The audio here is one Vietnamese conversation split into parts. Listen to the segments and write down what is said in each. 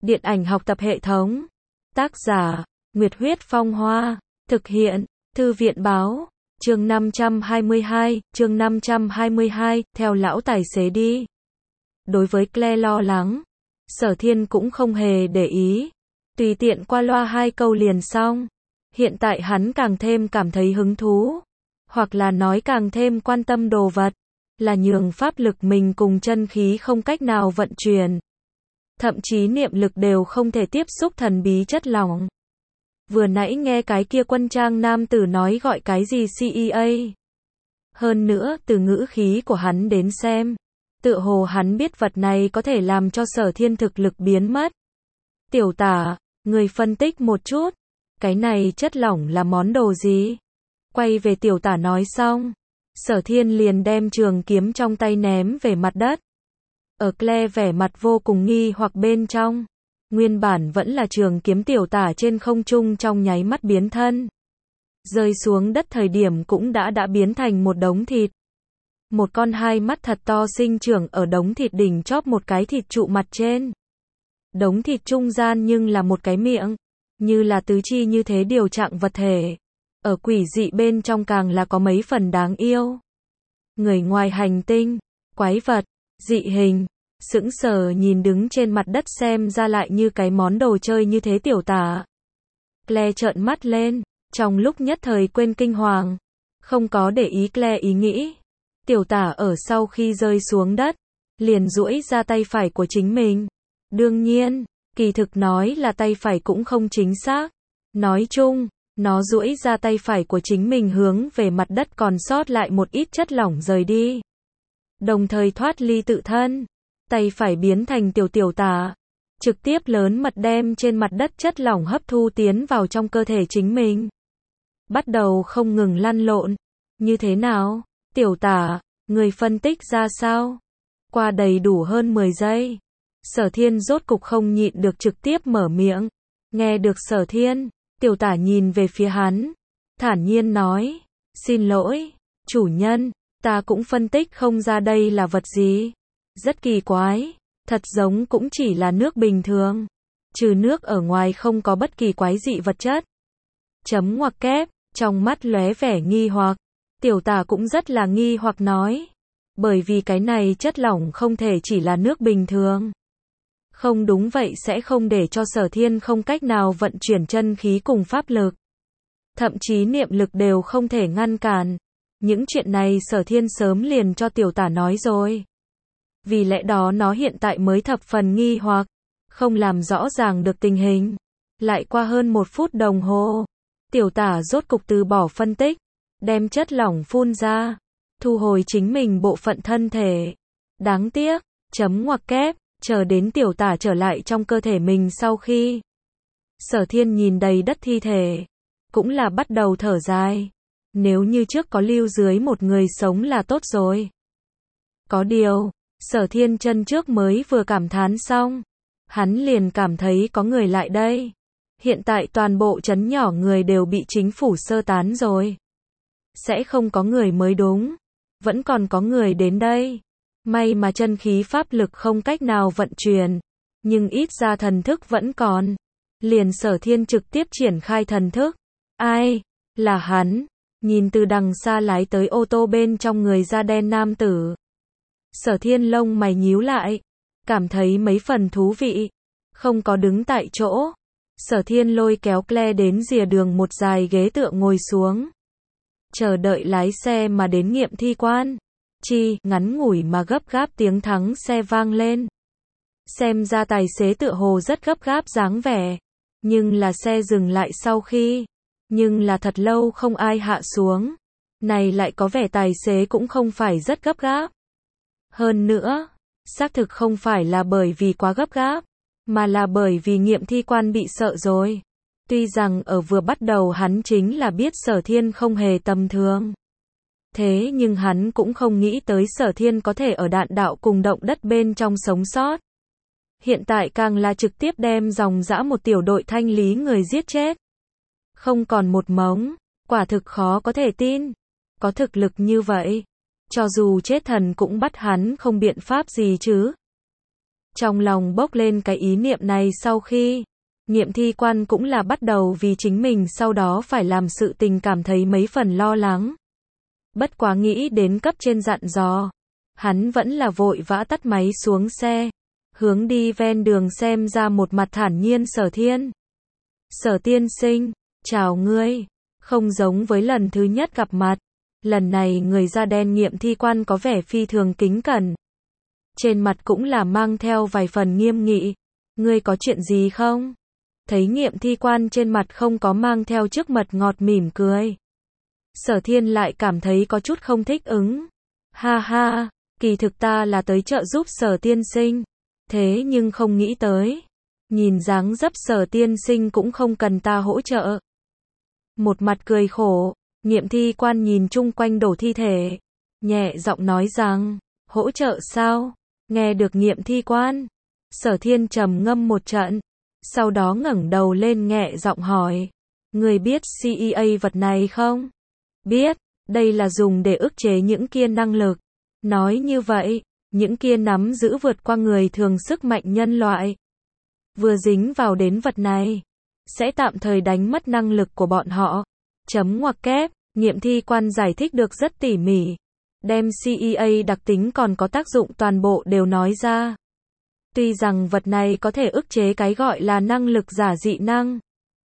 Điện ảnh học tập hệ thống. Tác giả, Nguyệt Huyết Phong Hoa. Thực hiện, Thư viện báo. Chương 522, theo lão tài xế đi. Đối với Claire lo lắng, Sở Thiên cũng không hề để ý. Tùy tiện qua loa 2 câu liền xong. Hiện tại hắn càng thêm cảm thấy hứng thú. Hoặc là nói càng thêm quan tâm đồ vật. Là nhường pháp lực mình cùng chân khí không cách nào vận chuyển. Thậm chí niệm lực đều không thể tiếp xúc thần bí chất lỏng. Vừa nãy nghe cái kia quân trang nam tử nói gọi cái gì CEA. Hơn nữa từ ngữ khí của hắn đến xem, tựa hồ hắn biết vật này có thể làm cho Sở Thiên thực lực biến mất. Tiểu tả, người phân tích một chút, cái này chất lỏng là món đồ gì? Quay về tiểu tả nói xong, Sở Thiên liền đem trường kiếm trong tay ném về mặt đất. Ở Claire vẻ mặt vô cùng nghi hoặc bên trong, nguyên bản vẫn là trường kiếm tiểu tả trên không trung trong nháy mắt biến thân. Rơi xuống đất thời điểm cũng đã biến thành một đống thịt. Một con hai mắt thật to sinh trưởng ở đống thịt đỉnh chóp một cái thịt trụ mặt trên. Đống thịt trung gian nhưng là một cái miệng, như là tứ chi như thế điều trạng vật thể. Ở quỷ dị bên trong càng là có mấy phần đáng yêu. Người ngoài hành tinh, quái vật, dị hình, sững sờ nhìn đứng trên mặt đất xem ra lại như cái món đồ chơi như thế tiểu tả. Claire trợn mắt lên, trong lúc nhất thời quên kinh hoàng, không có để ý Claire ý nghĩ. Tiểu tả ở sau khi rơi xuống đất, liền duỗi ra tay phải của chính mình. Đương nhiên, kỳ thực nói là tay phải cũng không chính xác. Nói chung, nó duỗi ra tay phải của chính mình hướng về mặt đất còn sót lại một ít chất lỏng rời đi. Đồng thời thoát ly tự thân, tay phải biến thành tiểu tả, trực tiếp lớn mật đem trên mặt đất chất lỏng hấp thu tiến vào trong cơ thể chính mình. Bắt đầu không ngừng lăn lộn. Như thế nào? Tiểu tả, người phân tích ra sao? Qua đầy đủ hơn 10 giây. Sở Thiên rốt cục không nhịn được trực tiếp mở miệng. Nghe được Sở Thiên, tiểu tả nhìn về phía hắn, thản nhiên nói, xin lỗi, chủ nhân, ta cũng phân tích không ra đây là vật gì. Rất kỳ quái, thật giống cũng chỉ là nước bình thường. Trừ nước ở ngoài không có bất kỳ quái dị vật chất. Chấm ngoặc kép, trong mắt lóe vẻ nghi hoặc. Tiểu tả cũng rất là nghi hoặc nói. Bởi vì cái này chất lỏng không thể chỉ là nước bình thường. Không đúng vậy sẽ không để cho Sở Thiên không cách nào vận chuyển chân khí cùng pháp lực. Thậm chí niệm lực đều không thể ngăn cản. Những chuyện này Sở Thiên sớm liền cho tiểu tả nói rồi. Vì lẽ đó nó hiện tại mới thập phần nghi hoặc, không làm rõ ràng được tình hình. Lại qua hơn 1 phút đồng hồ, tiểu tả rốt cục từ bỏ phân tích, đem chất lỏng phun ra, thu hồi chính mình bộ phận thân thể. Đáng tiếc, chấm ngoặc kép, chờ đến tiểu tả trở lại trong cơ thể mình sau khi. Sở Thiên nhìn đầy đất thi thể, cũng là bắt đầu thở dài. Nếu như trước có lưu dưới một người sống là tốt rồi. Có điều, Sở Thiên chân trước mới vừa cảm thán xong, hắn liền cảm thấy có người lại đây. Hiện tại toàn bộ trấn nhỏ người đều bị chính phủ sơ tán rồi. Sẽ không có người mới đúng. Vẫn còn có người đến đây. May mà chân khí pháp lực không cách nào vận chuyển. Nhưng ít ra thần thức vẫn còn. Liền Sở Thiên trực tiếp triển khai thần thức. Ai? Là hắn. Nhìn từ đằng xa lái tới ô tô bên trong người da đen nam tử. Sở Thiên lông mày nhíu lại. Cảm thấy mấy phần thú vị. Không có đứng tại chỗ. Sở Thiên lôi kéo Claire đến rìa đường một dài ghế tựa ngồi xuống. Chờ đợi lái xe mà đến nghiệm thi quan. Ngắn ngủi mà gấp gáp tiếng thắng xe vang lên. Xem ra tài xế tựa hồ rất gấp gáp dáng vẻ. Nhưng là xe dừng lại sau khi. Nhưng là thật lâu không ai hạ xuống. Này lại có vẻ tài xế cũng không phải rất gấp gáp. Hơn nữa, xác thực không phải là bởi vì quá gấp gáp, mà là bởi vì nghiệm thi quan bị sợ rồi. Tuy rằng ở vừa bắt đầu hắn chính là biết Sở Thiên không hề tầm thường. Thế nhưng hắn cũng không nghĩ tới Sở Thiên có thể ở đạn đạo cùng động đất bên trong sống sót. Hiện tại càng là trực tiếp đem dòng dã một tiểu đội thanh lý người giết chết. Không còn một mống, quả thực khó có thể tin. Có thực lực như vậy, cho dù chết thần cũng bắt hắn không biện pháp gì chứ. Trong lòng bốc lên cái ý niệm này sau khi nghiệm thi quan cũng là bắt đầu vì chính mình sau đó phải làm sự tình cảm thấy mấy phần lo lắng. Bất quá nghĩ đến cấp trên dặn dò, hắn vẫn là vội vã tắt máy xuống xe, hướng đi ven đường xem ra một mặt thản nhiên Sở Thiên. Sở tiên sinh, chào ngươi, không giống với lần thứ nhất gặp mặt, lần này người da đen nghiệm thi quan có vẻ phi thường kính cẩn. Trên mặt cũng là mang theo vài phần nghiêm nghị, ngươi có chuyện gì không? Thấy nghiệm thi quan trên mặt không có mang theo trước mật ngọt mỉm cười. Sở Thiên lại cảm thấy có chút không thích ứng. Ha ha, kỳ thực ta là tới trợ giúp Sở tiên sinh, thế nhưng không nghĩ tới. Nhìn dáng dấp Sở tiên sinh cũng không cần ta hỗ trợ. Một mặt cười khổ, nghiệm thi quan nhìn chung quanh đổ thi thể, nhẹ giọng nói rằng, hỗ trợ sao? Nghe được nghiệm thi quan, Sở Thiên trầm ngâm một trận, sau đó ngẩng đầu lên nhẹ giọng hỏi, người biết CEA vật này không? Biết, đây là dùng để ức chế những kia năng lực. Nói như vậy, những kia nắm giữ vượt qua người thường sức mạnh nhân loại. Vừa dính vào đến vật này, sẽ tạm thời đánh mất năng lực của bọn họ. Chấm ngoặc kép, nghiệm thi quan giải thích được rất tỉ mỉ. Đem CEA đặc tính còn có tác dụng toàn bộ đều nói ra. Tuy rằng vật này có thể ức chế cái gọi là năng lực giả dị năng.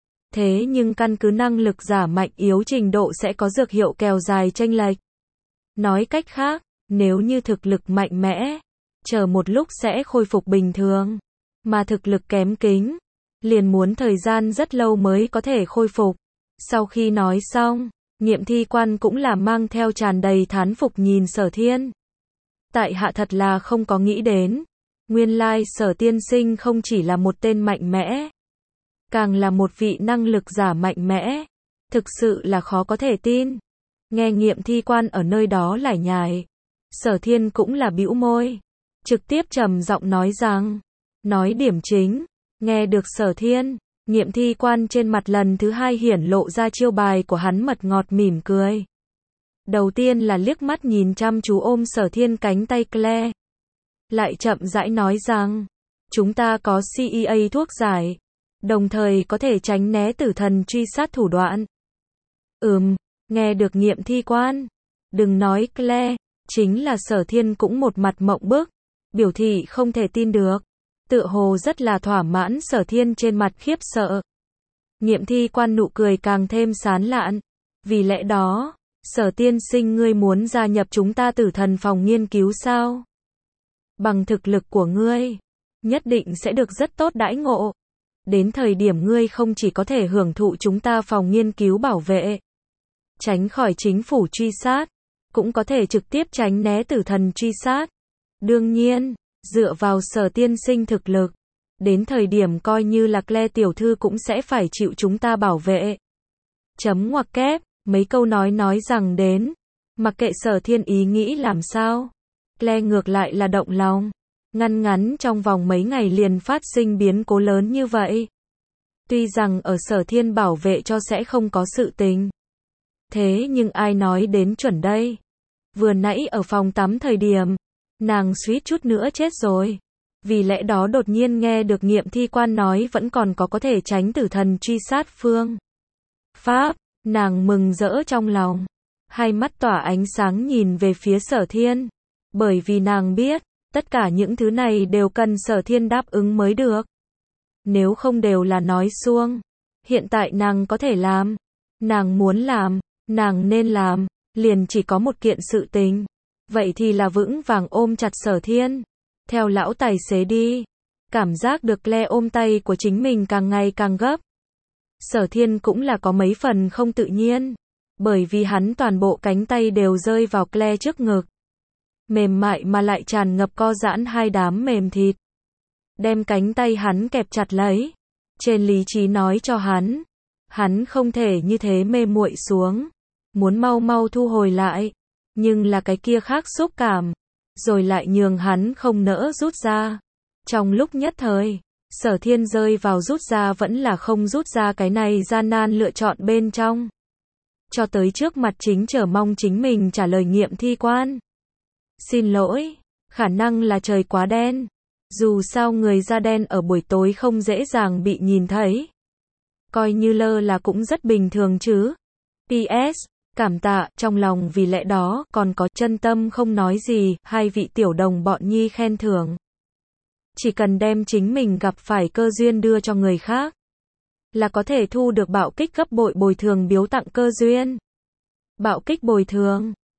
Thế nhưng căn cứ năng lực giả mạnh yếu trình độ sẽ có dược hiệu kéo dài chênh lệch. Nói cách khác, nếu như thực lực mạnh mẽ, chờ một lúc sẽ khôi phục bình thường. Mà thực lực kém kính, liền muốn thời gian rất lâu mới có thể khôi phục. Sau khi nói xong, nghiệm thi quan cũng là mang theo tràn đầy thán phục nhìn Sở Thiên. Tại hạ thật là không có nghĩ đến. Nguyên lai Sở tiên sinh không chỉ là một tên mạnh mẽ, càng là một vị năng lực giả mạnh mẽ. Thực sự là khó có thể tin. Nghe nghiệm thi quan ở nơi đó lải nhải, Sở Thiên cũng là bĩu môi, trực tiếp trầm giọng nói rằng, nói điểm chính. Nghe được Sở Thiên, nghiệm thi quan trên mặt lần thứ hai hiển lộ ra chiêu bài của hắn mật ngọt mỉm cười. Đầu tiên là liếc mắt nhìn chăm chú ôm Sở Thiên cánh tay Claire. Lại chậm rãi nói rằng, chúng ta có CEA thuốc giải, đồng thời có thể tránh né tử thần truy sát thủ đoạn. Nghe được nghiệm thi quan. Đừng nói Claire, chính là Sở Thiên cũng một mặt mộng bức, biểu thị không thể tin được. Tựa hồ rất là thỏa mãn. Sở Thiên trên mặt khiếp sợ. Nghiệm thi quan nụ cười càng thêm sán lạn. Vì lẽ đó, Sở tiên sinh ngươi muốn gia nhập chúng ta tử thần phòng nghiên cứu sao? Bằng thực lực của ngươi, nhất định sẽ được rất tốt đãi ngộ. Đến thời điểm ngươi không chỉ có thể hưởng thụ chúng ta phòng nghiên cứu bảo vệ, tránh khỏi chính phủ truy sát, cũng có thể trực tiếp tránh né tử thần truy sát. Đương nhiên, dựa vào Sở tiên sinh thực lực, đến thời điểm coi như là Claire tiểu thư cũng sẽ phải chịu chúng ta bảo vệ. Chấm ngoặc kép, mấy câu nói rằng đến, mặc kệ Sở Thiên ý nghĩ làm sao, Claire ngược lại là động lòng. Ngắn trong vòng mấy ngày liền phát sinh biến cố lớn như vậy. Tuy rằng ở Sở Thiên bảo vệ cho sẽ không có sự tình. Thế nhưng ai nói đến chuẩn đây? Vừa nãy ở phòng tắm thời điểm, nàng suýt chút nữa chết rồi. Vì lẽ đó đột nhiên nghe được nghiệm thi quan nói vẫn còn có thể tránh tử thần truy sát phương pháp, nàng mừng rỡ trong lòng. Hai mắt tỏa ánh sáng nhìn về phía Sở Thiên. Bởi vì nàng biết, tất cả những thứ này đều cần Sở Thiên đáp ứng mới được. Nếu không đều là nói suông. Hiện tại nàng có thể làm, nàng muốn làm, nàng nên làm, liền chỉ có một kiện sự tình. Vậy thì là vững vàng ôm chặt Sở Thiên. Theo lão tài xế đi. Cảm giác được Claire ôm tay của chính mình càng ngày càng gấp. Sở Thiên cũng là có mấy phần không tự nhiên. Bởi vì hắn toàn bộ cánh tay đều rơi vào Claire trước ngực. Mềm mại mà lại tràn ngập co giãn hai đám mềm thịt. Đem cánh tay hắn kẹp chặt lấy. Trên lý trí nói cho hắn không thể như thế mê muội xuống. Muốn mau mau thu hồi lại. Nhưng là cái kia khác xúc cảm. Rồi lại nhường hắn không nỡ rút ra. Trong lúc nhất thời, Sở Thiên rơi vào rút ra vẫn là không rút ra cái này gian nan lựa chọn bên trong. Cho tới trước mặt chính chờ mong chính mình trả lời nghiệm thi quan. Xin lỗi, khả năng là trời quá đen. Dù sao người da đen ở buổi tối không dễ dàng bị nhìn thấy. Coi như lơ là cũng rất bình thường chứ. PS, cảm tạ, trong lòng vì lẽ đó, còn có chân tâm không nói gì, hai vị tiểu đồng bọn Nhi khen thưởng. Chỉ cần đem chính mình gặp phải cơ duyên đưa cho người khác, là có thể thu được bạo kích gấp bội bồi thường biếu tặng cơ duyên. Bạo kích bồi thường.